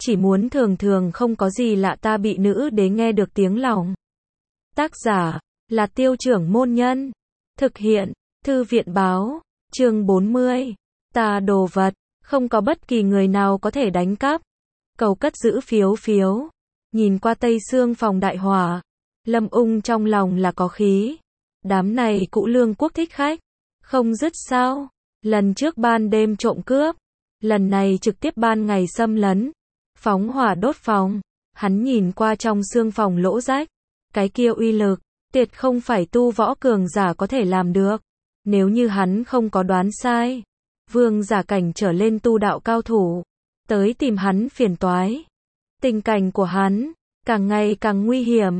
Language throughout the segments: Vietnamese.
chỉ muốn thường thường không có gì lạ ta bị nữ đế nghe được tiếng lòng. Tác giả là Tiêu Trưởng Môn Nhân. Thực hiện Thư viện Báo. Chương 40. Ta đồ vật, không có bất kỳ người nào có thể đánh cắp. Cầu cất giữ phiếu phiếu. Nhìn qua Tây Sương phòng đại hỏa, Lâm Ung trong lòng là có khí. Đám này Cũ Lương quốc thích khách, không dứt sao? Lần trước ban đêm trộm cướp, lần này trực tiếp ban ngày xâm lấn, phóng hỏa đốt phòng. Hắn nhìn qua trong xương phòng lỗ rách, cái kia uy lực, tuyệt không phải tu võ cường giả có thể làm được. Nếu như hắn không có đoán sai, vương giả cảnh trở lên tu đạo cao thủ, tới tìm hắn phiền toái. Tình cảnh của hắn, càng ngày càng nguy hiểm.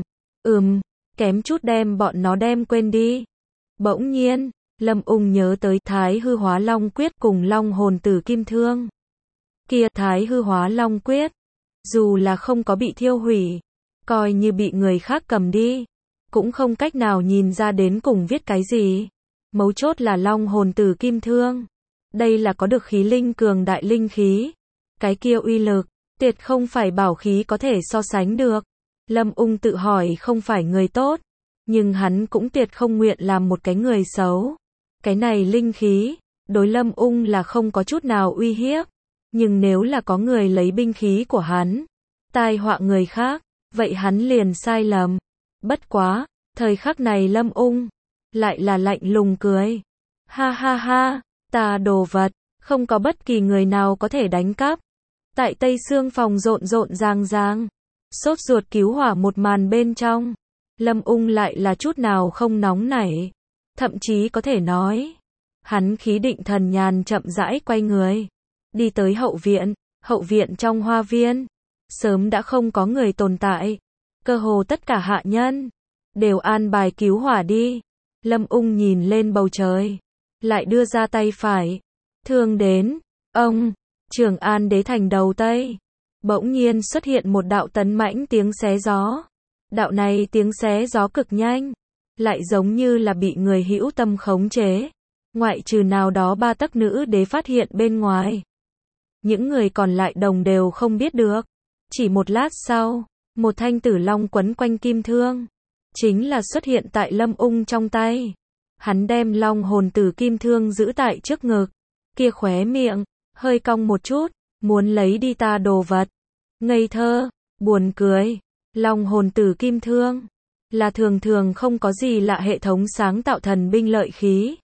Kém chút đem bọn nó đem quên đi. Bỗng nhiên, Lâm Ung nhớ tới Thái Hư Hóa Long Quyết cùng Long Hồn Tử Kim Thương. Kia Thái Hư Hóa Long Quyết, dù là không có bị thiêu hủy, coi như bị người khác cầm đi, cũng không cách nào nhìn ra đến cùng viết cái gì. Mấu chốt là Long Hồn Tử Kim Thương. Đây là có được khí linh cường đại linh khí. Cái kia uy lực, tuyệt không phải bảo khí có thể so sánh được. Lâm Ung tự hỏi không phải người tốt, nhưng hắn cũng tuyệt không nguyện làm một cái người xấu. Cái này linh khí, đối Lâm Ung là không có chút nào uy hiếp. Nhưng nếu là có người lấy binh khí của hắn, tai họa người khác, vậy hắn liền sai lầm. Bất quá, thời khắc này Lâm Ung lại là lạnh lùng cười. Ha ha ha, ta đồ vật, không có bất kỳ người nào có thể đánh cắp. Tại Tây Sương phòng rộn rộn ràng ràng, sốt ruột cứu hỏa một màn bên trong, Lâm Ung lại là chút nào không nóng nảy. Thậm chí có thể nói, hắn khí định thần nhàn chậm rãi quay người, đi tới hậu viện trong hoa viên. Sớm đã không có người tồn tại, cơ hồ tất cả hạ nhân đều an bài cứu hỏa đi. Lâm Ung nhìn lên bầu trời, lại đưa ra tay phải, thương đến, ông, Trường An Đế thành đầu Tây. Bỗng nhiên xuất hiện một đạo tấn mãnh tiếng xé gió. Đạo này tiếng xé gió cực nhanh, lại giống như là bị người hữu tâm khống chế. Ngoại trừ nào đó 3 tấc nữ đế phát hiện bên ngoài, những người còn lại đồng đều không biết được. Chỉ một lát sau, một thanh tử long quấn quanh kim thương, chính là xuất hiện tại Lâm Ung trong tay. Hắn đem Long Hồn Tử Kim Thương giữ tại trước ngực, kia khóe miệng hơi cong một chút, muốn lấy đi ta đồ vật. Ngây thơ, buồn cười. Long Hồn Tử Kim Thương là thường thường không có gì lạ hệ thống sáng tạo thần binh lợi khí,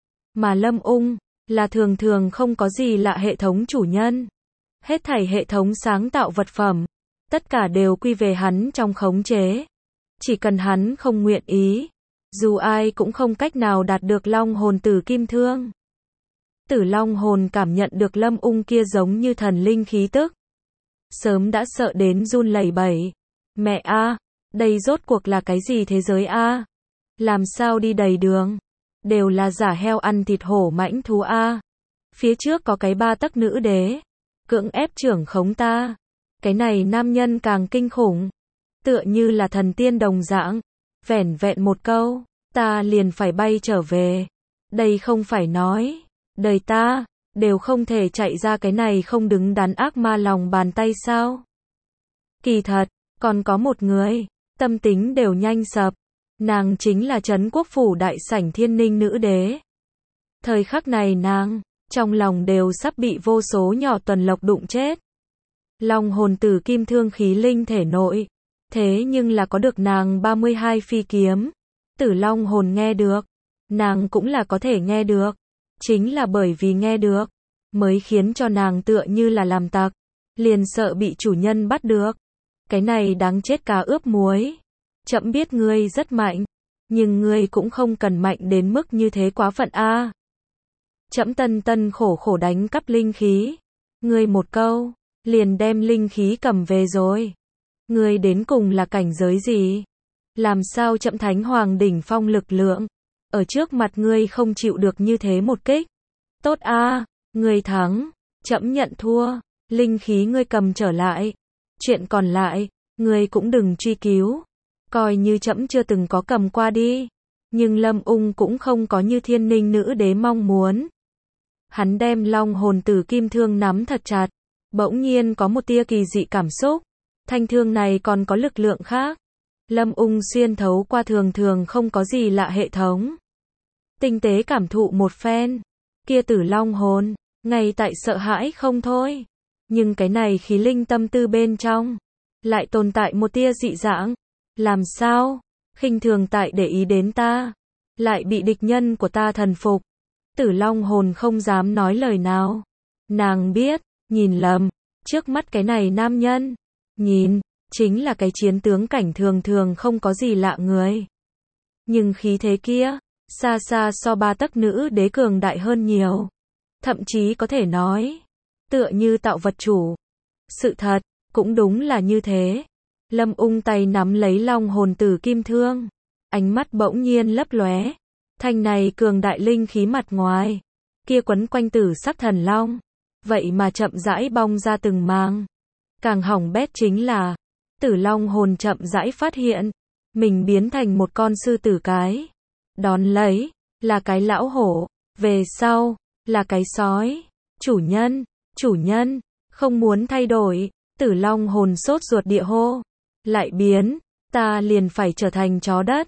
mà Lâm Ung là thường thường không có gì lạ hệ thống chủ nhân. Hết thảy hệ thống sáng tạo vật phẩm, tất cả đều quy về hắn trong khống chế. Chỉ cần hắn không nguyện ý, dù ai cũng không cách nào đạt được Long Hồn Tử Kim Thương. Tử Long hồn cảm nhận được Lâm Ung kia giống như thần linh khí tức, sớm đã sợ đến run lẩy bẩy. Mẹ a, đây rốt cuộc là cái gì thế giới a? Làm sao đi đầy đường đều là giả heo ăn thịt hổ mãnh thú a? Phía trước có cái 3 tấc nữ đế cưỡng ép trưởng khống ta. Cái này nam nhân càng kinh khủng, tựa như là thần tiên đồng dạng. Vẻn vẹn một câu, ta liền phải bay trở về. Đây không phải nói, đời ta đều không thể chạy ra cái này không đứng đắn ác ma lòng bàn tay sao? Kỳ thật, còn có một người, tâm tính đều nhanh sập. Nàng chính là Trấn Quốc Phủ đại sảnh Thiên Ninh nữ đế. Thời khắc này nàng, trong lòng đều sắp bị vô số nhỏ tuần lộc đụng chết. Long Hồn Tử Kim Thương khí linh thể nội, thế nhưng là có được nàng 32 phi kiếm. Tử Long hồn nghe được, nàng cũng là có thể nghe được. Chính là bởi vì nghe được, mới khiến cho nàng tựa như là làm tặc, liền sợ bị chủ nhân bắt được. Cái này đáng chết cá ướp muối. Trẫm biết ngươi rất mạnh, nhưng ngươi cũng không cần mạnh đến mức như thế quá phận a. Trẫm tân khổ khổ đánh cắp linh khí, ngươi một câu liền đem linh khí cầm về rồi. Ngươi đến cùng là cảnh giới gì? Làm sao trẫm Thánh Hoàng đỉnh phong lực lượng, ở trước mặt ngươi không chịu được như thế một kích? Tốt a, ngươi thắng, trẫm nhận thua, linh khí ngươi cầm trở lại. Chuyện còn lại, ngươi cũng đừng truy cứu, coi như trẫm chưa từng có cầm qua đi. Nhưng Lâm Ung cũng không có như Thiên Ninh nữ đế mong muốn. Hắn đem Long Hồn Tử Kim Thương nắm thật chặt, Bỗng nhiên có một tia kỳ dị cảm xúc. Thanh thương này còn có lực lượng khác. Lâm Ung xuyên thấu qua thường thường không có gì lạ hệ thống. Tinh tế cảm thụ một phen. Kia Tử Long hồn, ngay tại sợ hãi không thôi. Nhưng cái này khí linh tâm tư bên trong, lại tồn tại một tia dị dạng. Làm sao? Khinh thường tại để ý đến ta, lại bị địch nhân của ta thần phục. Tử Long hồn không dám nói lời nào. Nàng biết, nhìn lầm, trước mắt cái này nam nhân, nhìn, chính là cái chiến tướng cảnh thường thường không có gì lạ người. Nhưng khí thế kia, xa xa so 3 tấc nữ đế cường đại hơn nhiều. Thậm chí có thể nói, tựa như tạo vật chủ. Sự thật, cũng đúng là như thế. Lâm Ung tay nắm lấy long hồn tử kim thương. Ánh mắt bỗng nhiên lấp lóe. Thanh này cường đại linh khí mặt ngoài. Kia quấn quanh tử sắc thần long. Vậy mà chậm rãi bong ra từng màng. Càng hỏng bét chính là, Tử Long hồn chậm rãi phát hiện. Mình biến thành một con sư tử cái. Đón lấy, là cái lão hổ. Về sau, là cái sói. Chủ nhân, không muốn thay đổi. Tử Long hồn sốt ruột địa hô. Lại biến, ta liền phải trở thành chó đất.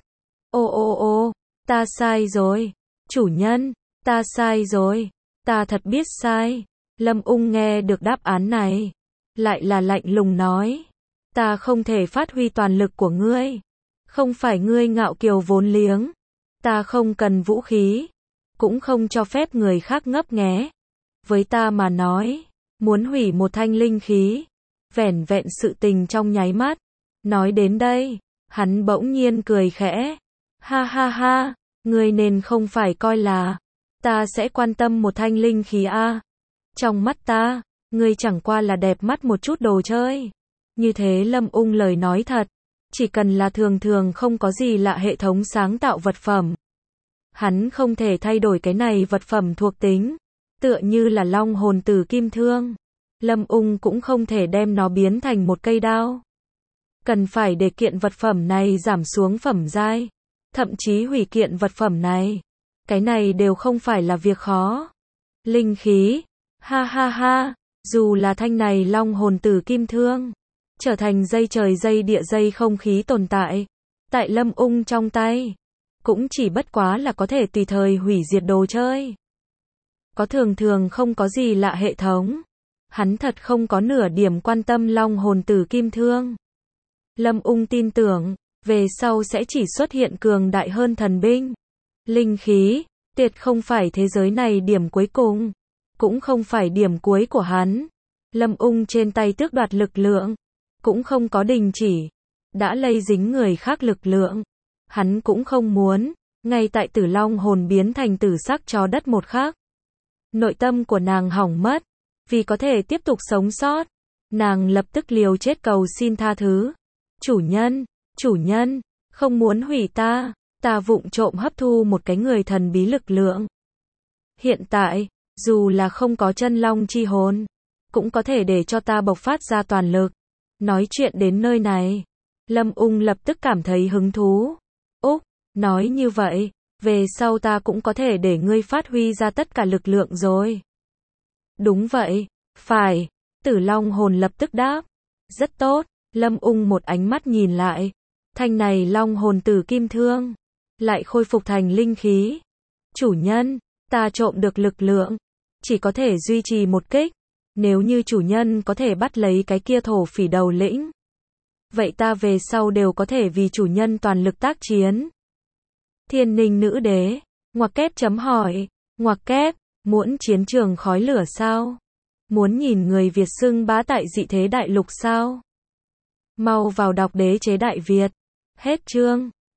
Ô, ta sai rồi. Chủ nhân, ta sai rồi. Ta thật biết sai. Lâm Ung nghe được đáp án này. Lại là lạnh lùng nói. Ta không thể phát huy toàn lực của ngươi. Không phải ngươi ngạo kiều vốn liếng. Ta không cần vũ khí. Cũng không cho phép người khác ngấp nghé. Với ta mà nói, muốn hủy một thanh linh khí. Vẻn vẹn sự tình trong nháy mắt. Nói đến đây, hắn bỗng nhiên cười khẽ. Ha ha ha, ngươi nên không phải coi là ta sẽ quan tâm một thanh linh khí a. Trong mắt ta, ngươi chẳng qua là đẹp mắt một chút đồ chơi. Như thế Lâm Ung lời nói thật, chỉ cần là thường thường không có gì lạ hệ thống sáng tạo vật phẩm. Hắn không thể thay đổi cái này vật phẩm thuộc tính, tựa như là long hồn tử kim thương. Lâm Ung cũng không thể đem nó biến thành một cây đao. Cần phải để kiện vật phẩm này giảm xuống phẩm giai, thậm chí hủy kiện vật phẩm này. Cái này đều không phải là việc khó. Linh khí, ha ha ha, dù là thanh này long hồn tử kim thương, trở thành dây trời dây địa dây không khí tồn tại, tại Lâm Ung trong tay, cũng chỉ bất quá là có thể tùy thời hủy diệt đồ chơi. Có thường thường không có gì lạ hệ thống. Hắn thật không có nửa điểm quan tâm long hồn tử kim thương. Lâm Ung tin tưởng, về sau sẽ chỉ xuất hiện cường đại hơn thần binh. Linh khí, tuyệt không phải thế giới này điểm cuối cùng, cũng không phải điểm cuối của hắn. Lâm Ung trên tay tước đoạt lực lượng, cũng không có đình chỉ. Đã lây dính người khác lực lượng, hắn cũng không muốn. Ngay tại Tử Long hồn biến thành tử sắc chó đất một khắc, nội tâm của nàng hỏng mất. Vì có thể tiếp tục sống sót, nàng lập tức liều chết cầu xin tha thứ. Chủ nhân, không muốn hủy ta. Ta vụng trộm hấp thu một cái người thần bí lực lượng. Hiện tại, dù là không có chân long chi hồn, cũng có thể để cho ta bộc phát ra toàn lực. Nói chuyện đến nơi này, Lâm Ung lập tức cảm thấy hứng thú. Úc, nói như vậy, về sau ta cũng có thể để ngươi phát huy ra tất cả lực lượng rồi. Đúng vậy, phải. Tử Long hồn lập tức đáp. Rất tốt. Lâm Ung một ánh mắt nhìn lại. Thanh này long hồn tử kim thương lại khôi phục thành linh khí. Chủ nhân, ta trộm được lực lượng, chỉ có thể duy trì một kích. Nếu như chủ nhân có thể bắt lấy cái kia thổ phỉ đầu lĩnh, vậy ta về sau đều có thể vì chủ nhân toàn lực tác chiến. Thiên Ninh nữ đế, ngoặc kép chấm hỏi, ngoặc kép, muốn chiến trường khói lửa sao? Muốn nhìn người Việt xưng bá tại dị thế đại lục sao? Mau vào đọc Đế chế Đại Việt. Hết chương.